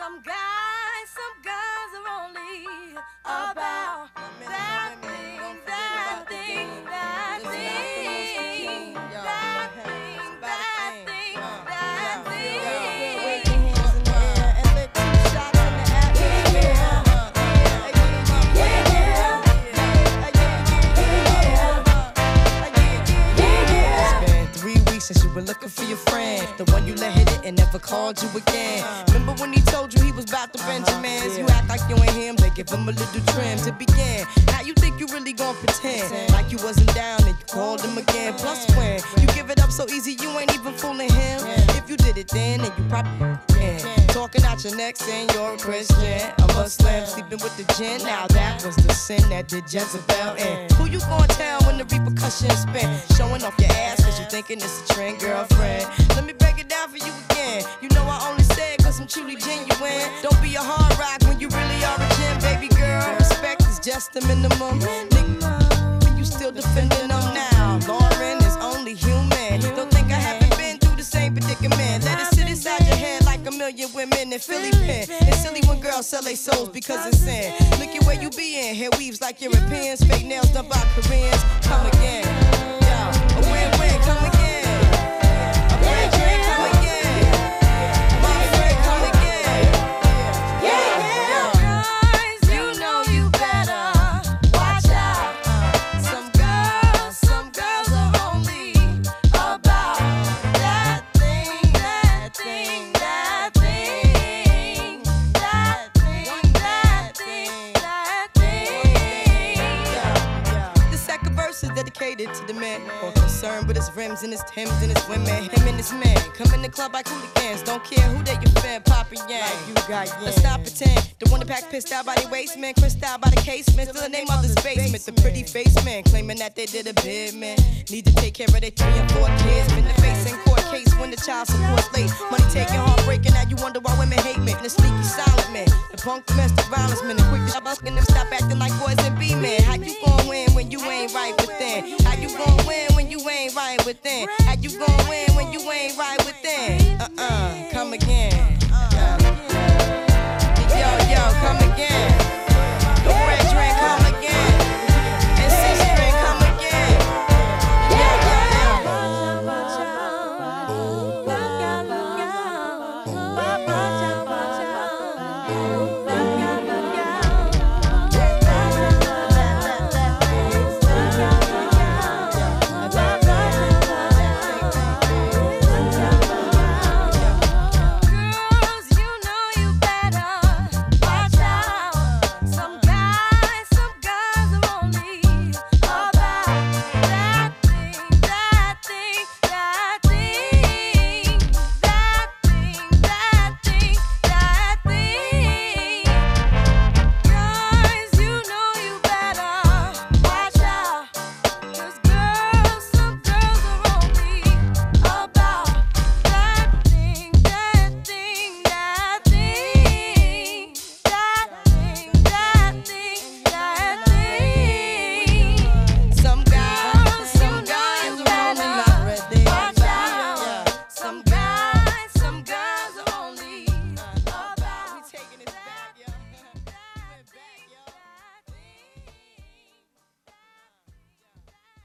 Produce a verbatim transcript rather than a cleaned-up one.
Some guys, some guys are only about that thing, that thing, that thing, that thing, that thing, that thing. Wave your hands in the air and let two shots in the atmosphere. Since you were looking for your friend, the one you let hit it and never called you again. Remember when he told you he was about to Benjamins? You act like you ain't him, they give him a little trim to begin. How you think you really gon' pretend like you wasn't down and you called him again? Plus when you give it up so easy, you ain't even fooling him. If you did it then, then you probably can. Talking out your neck saying you're a Christian, a Muslim, sleeping with the gin. Now that was the sin that did Jezebel in. Who you gon' tell when the repercussions spin? Showing off your ass cause you thinking it's a trend, girlfriend. Let me break it down for you again. You know I only say it cause I'm truly genuine. Don't be a hard rock when you really are a gem, baby girl. Respect is just the minimum. Nigga, you still defending them now. Lauren is only human. Don't think I haven't been through the same predicament. Let it sit inside your head like a million women in Philly pen. It's silly when girls sell their souls because it's sin. Look at where you be in. Hair weaves like Europeans. Fake nails done by Koreans. Come again. Yo, a win-win, come again. Dedicated to the man, more concerned with his rims and his Timbs and his women. Him and his man come in the club like hooligans. Don't care who they your fan, Papa Yang. Like you got yeah. Let's not pretend. The one that pack pissed out by the waist, man, crissed out by the casement. Still the name of this basement. The pretty face man claiming that they did a bid, man. Need to take care of their three and four kids. Been the face in court case when the child support's late. Money taking, heartbreaking. Now you wonder why women hate men. The sneaky silent man, the punk domestic violence man. The quick to stop asking them stop acting like boys and be men. How you gon' win when you ain't right within? How you gon' win when you ain't right within? How you gon' win when you ain't right within? Uh-uh.